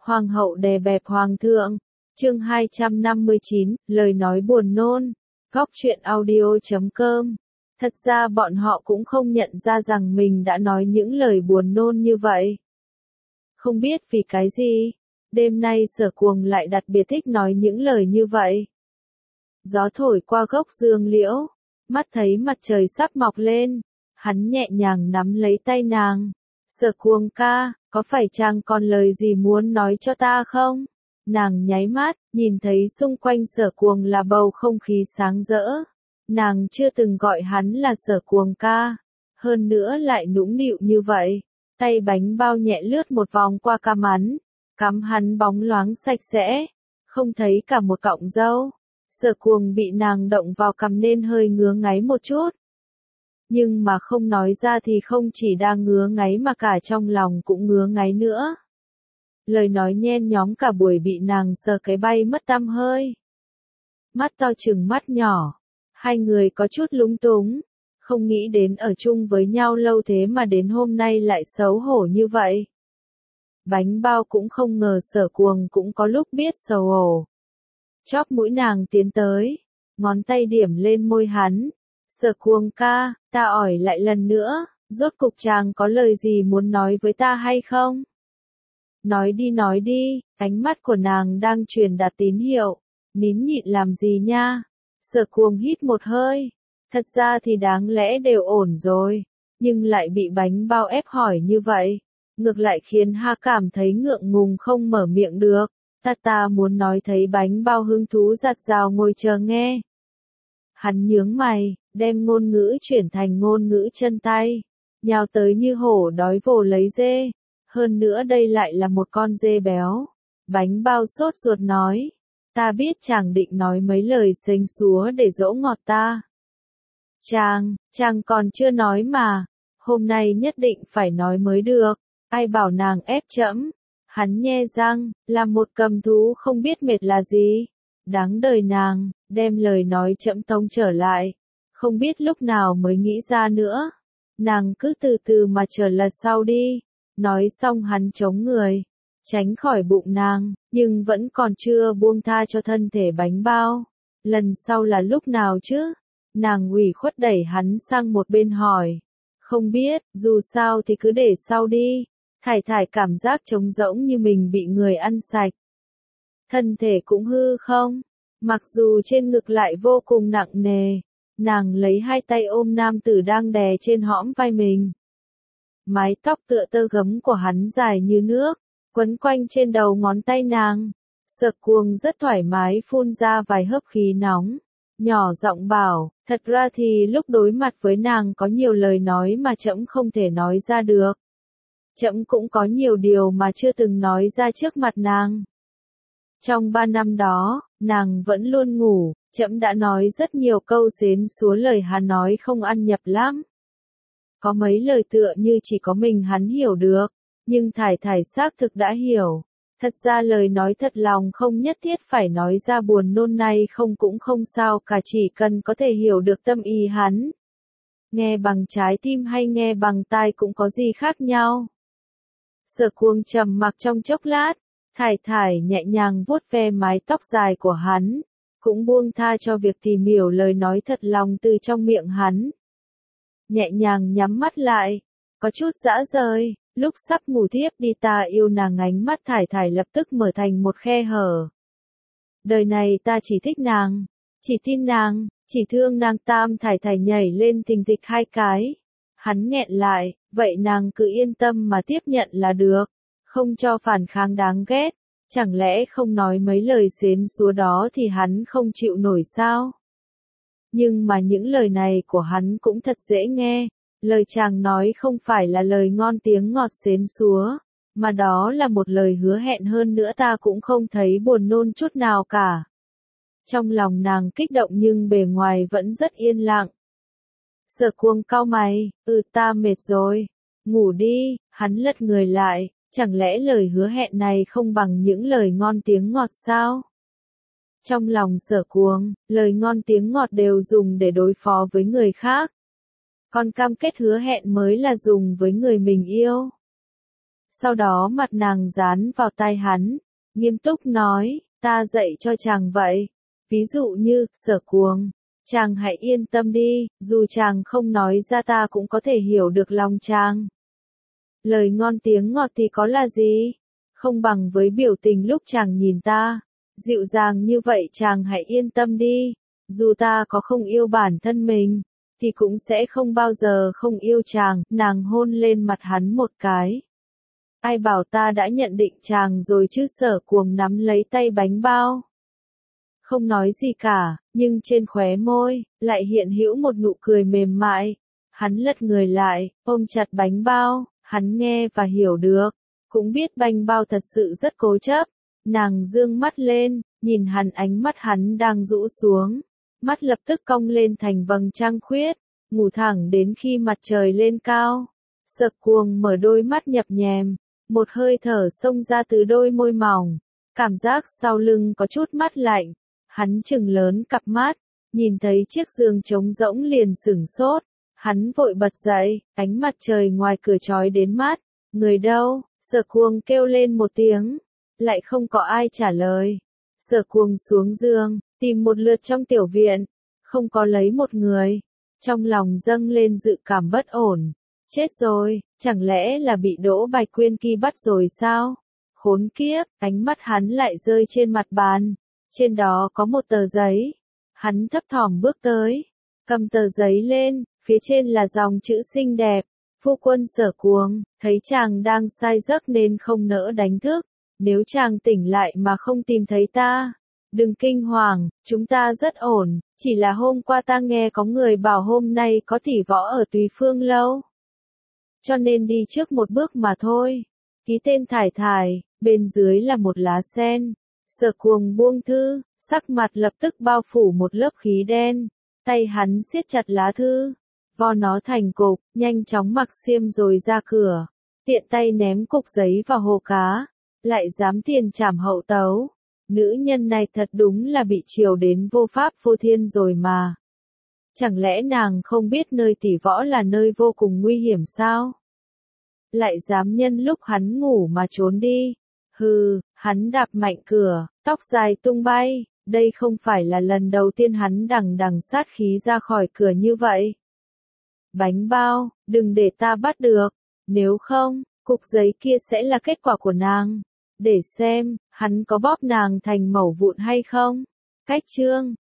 Hoàng hậu đè bẹp hoàng thượng. Chương 259, lời nói buồn nôn. Góc truyện audio.com. Thật ra bọn họ cũng không nhận ra rằng mình đã nói những lời buồn nôn như vậy. Không biết vì cái gì, đêm nay Sở Cuồng lại đặc biệt thích nói những lời như vậy. Gió thổi qua gốc dương liễu, mắt thấy mặt trời sắp mọc lên, hắn nhẹ nhàng nắm lấy tay nàng. Sở Cuồng ca, có phải chàng còn lời gì muốn nói cho ta không? Nàng nháy mắt, nhìn thấy xung quanh Sở Cuồng là bầu không khí sáng rỡ. Nàng chưa từng gọi hắn là Sở Cuồng ca, hơn nữa lại nũng nịu như vậy. Tay bánh bao nhẹ lướt một vòng qua cằm hắn bóng loáng sạch sẽ, không thấy cả một cọng râu. Sở Cuồng bị nàng động vào cằm nên hơi ngứa ngáy một chút. Nhưng mà không nói ra thì không chỉ đang ngứa ngáy mà cả trong lòng cũng ngứa ngáy nữa. Lời nói nhen nhóm cả buổi bị nàng sờ cái bay mất tăm hơi. Mắt to chừng mắt nhỏ, hai người có chút lúng túng, không nghĩ đến ở chung với nhau lâu thế mà đến hôm nay lại xấu hổ như vậy. Bánh bao cũng không ngờ Sở Cuồng cũng có lúc biết xấu hổ. Chóp mũi nàng tiến tới, ngón tay điểm lên môi hắn. Sở Cuồng ca, ta hỏi lại lần nữa, rốt cục chàng có lời gì muốn nói với ta hay không? Nói đi, ánh mắt của nàng đang truyền đạt tín hiệu, nín nhịn làm gì nha? Sở Cuồng hít một hơi, thật ra thì đáng lẽ đều ổn rồi, nhưng lại bị bánh bao ép hỏi như vậy, ngược lại khiến ha cảm thấy ngượng ngùng không mở miệng được. Ta muốn nói, thấy bánh bao hứng thú giặt rào ngồi chờ nghe. Hắn nhướng mày, đem ngôn ngữ chuyển thành ngôn ngữ chân tay, nhào tới như hổ đói vồ lấy dê, hơn nữa đây lại là một con dê béo. Bánh bao sốt ruột nói, ta biết chàng định nói mấy lời xênh xúa để dỗ ngọt ta. Chàng còn chưa nói mà, hôm nay nhất định phải nói mới được, ai bảo nàng ép trẫm. Hắn nhe răng, làm một cầm thú không biết mệt là gì. Đáng đời nàng, đem lời nói trẫm tông trở lại. Không biết lúc nào mới nghĩ ra nữa. Nàng cứ từ từ mà chờ lần sau đi. Nói xong hắn chống người, tránh khỏi bụng nàng, nhưng vẫn còn chưa buông tha cho thân thể bánh bao. Lần sau là lúc nào chứ? Nàng ủy khuất đẩy hắn sang một bên hỏi. Không biết, dù sao thì cứ để sau đi. Thải cảm giác trống rỗng như mình bị người ăn sạch. Thân thể cũng hư không? Mặc dù trên ngực lại vô cùng nặng nề, nàng lấy hai tay ôm nam tử đang đè trên hõm vai mình. Mái tóc tựa tơ gấm của hắn dài như nước, quấn quanh trên đầu ngón tay nàng. Sở Cuồng rất thoải mái phun ra vài hớp khí nóng, nhỏ giọng bảo, thật ra thì lúc đối mặt với nàng có nhiều lời nói mà trẫm không thể nói ra được. Trẫm cũng có nhiều điều mà chưa từng nói ra trước mặt nàng. Trong 3 năm đó, nàng vẫn luôn ngủ, trẫm đã nói rất nhiều câu xến xúa lời hắn nói không ăn nhập lắm. Có mấy lời tựa như chỉ có mình hắn hiểu được, nhưng Thải xác thực đã hiểu. Thật ra lời nói thật lòng không nhất thiết phải nói ra buồn nôn này không cũng không sao cả, chỉ cần có thể hiểu được tâm ý hắn. Nghe bằng trái tim hay nghe bằng tai cũng có gì khác nhau. Sở Cuồng trầm mặc trong chốc lát, Thải nhẹ nhàng vuốt ve mái tóc dài của hắn, cũng buông tha cho việc tìm hiểu lời nói thật lòng từ trong miệng hắn. Nhẹ nhàng nhắm mắt lại, có chút dã rời, lúc sắp ngủ thiếp đi ta yêu nàng, ánh mắt Thải lập tức mở thành một khe hở. Đời này ta chỉ thích nàng, chỉ tin nàng, chỉ thương nàng. Thải nhảy lên thình thịch 2 cái. Hắn nghẹn lại, vậy nàng cứ yên tâm mà tiếp nhận là được, không cho phản kháng đáng ghét. Chẳng lẽ không nói mấy lời xến xúa đó thì hắn không chịu nổi sao? Nhưng mà những lời này của hắn cũng thật dễ nghe, lời chàng nói không phải là lời ngon tiếng ngọt xến xúa, mà đó là một lời hứa hẹn, hơn nữa ta cũng không thấy buồn nôn chút nào cả. Trong lòng nàng kích động nhưng bề ngoài vẫn rất yên lặng. Sở Cuồng cau mày, ta mệt rồi, ngủ đi. Hắn lật người lại, chẳng lẽ lời hứa hẹn này không bằng những lời ngon tiếng ngọt sao? Trong lòng Sở Cuồng, lời ngon tiếng ngọt đều dùng để đối phó với người khác. Còn cam kết hứa hẹn mới là dùng với người mình yêu. sau đó mặt nàng dán vào tai hắn, nghiêm túc nói, ta dạy cho chàng vậy. Ví dụ như, Sở Cuồng, chàng hãy yên tâm đi, dù chàng không nói ra ta cũng có thể hiểu được lòng chàng. Lời ngon tiếng ngọt thì có là gì? Không bằng với biểu tình lúc chàng nhìn ta. Dịu dàng như vậy chàng hãy yên tâm đi. Dù ta có không yêu bản thân mình, thì cũng sẽ không bao giờ không yêu chàng. Nàng hôn lên mặt hắn một cái. Ai bảo ta đã nhận định chàng rồi chứ? Sở Cuồng nắm lấy tay bánh bao. Không nói gì cả, nhưng trên khóe môi, lại hiện hữu một nụ cười mềm mại. Hắn lật người lại, ôm chặt bánh bao, hắn nghe và hiểu được. Cũng biết bánh bao thật sự rất cố chấp. Nàng dương mắt lên, nhìn hắn, ánh mắt hắn đang rũ xuống. Mắt lập tức cong lên thành vầng trăng khuyết, ngủ thẳng đến khi mặt trời lên cao. Sở Cuồng mở đôi mắt nhập nhèm, một hơi thở xông ra từ đôi môi mỏng. Cảm giác sau lưng có chút mát lạnh. Hắn trừng lớn cặp mắt, nhìn thấy chiếc giường trống rỗng liền sửng sốt. Hắn vội bật dậy, ánh mặt trời ngoài cửa chói đến mắt. Người đâu? Sở Cuồng kêu lên một tiếng, lại không có ai trả lời. Sở Cuồng xuống giường, tìm một lượt trong tiểu viện, không có lấy một người. Trong lòng dâng lên dự cảm bất ổn. Chết rồi, chẳng lẽ là bị Đỗ Bạch Quyên kia bắt rồi sao? Khốn kiếp, ánh mắt hắn lại rơi trên mặt bàn. Trên đó có một tờ giấy. Hắn thấp thỏm bước tới, cầm tờ giấy lên, phía trên là dòng chữ xinh đẹp. Phu quân Sở Cuồng, thấy chàng đang say giấc nên không nỡ đánh thức. Nếu chàng tỉnh lại mà không tìm thấy ta, đừng kinh hoàng, chúng ta rất ổn. Chỉ là hôm qua ta nghe có người bảo hôm nay có tỷ võ ở Tùy Phương Lâu, cho nên đi trước một bước mà thôi. Ký tên Thải Thải, bên dưới là một lá sen. Sở Cuồng buông thư, sắc mặt lập tức bao phủ một lớp khí đen. Tay hắn siết chặt lá thư, vo nó thành cục, nhanh chóng mặc xiêm rồi ra cửa. Tiện tay ném cục giấy vào hồ cá, lại dám tiền trảm hậu tấu. Nữ nhân này thật đúng là bị chiều đến vô pháp vô thiên rồi mà. Chẳng lẽ nàng không biết nơi tỷ võ là nơi vô cùng nguy hiểm sao? Lại dám nhân lúc hắn ngủ mà trốn đi. Hừ, hắn đạp mạnh cửa, tóc dài tung bay. Đây không phải là lần đầu tiên hắn đằng đằng sát khí ra khỏi cửa như vậy. Bánh bao, đừng để ta bắt được. Nếu không, cục giấy kia sẽ là kết quả của nàng. Để xem, hắn có bóp nàng thành mẩu vụn hay không. Cách chương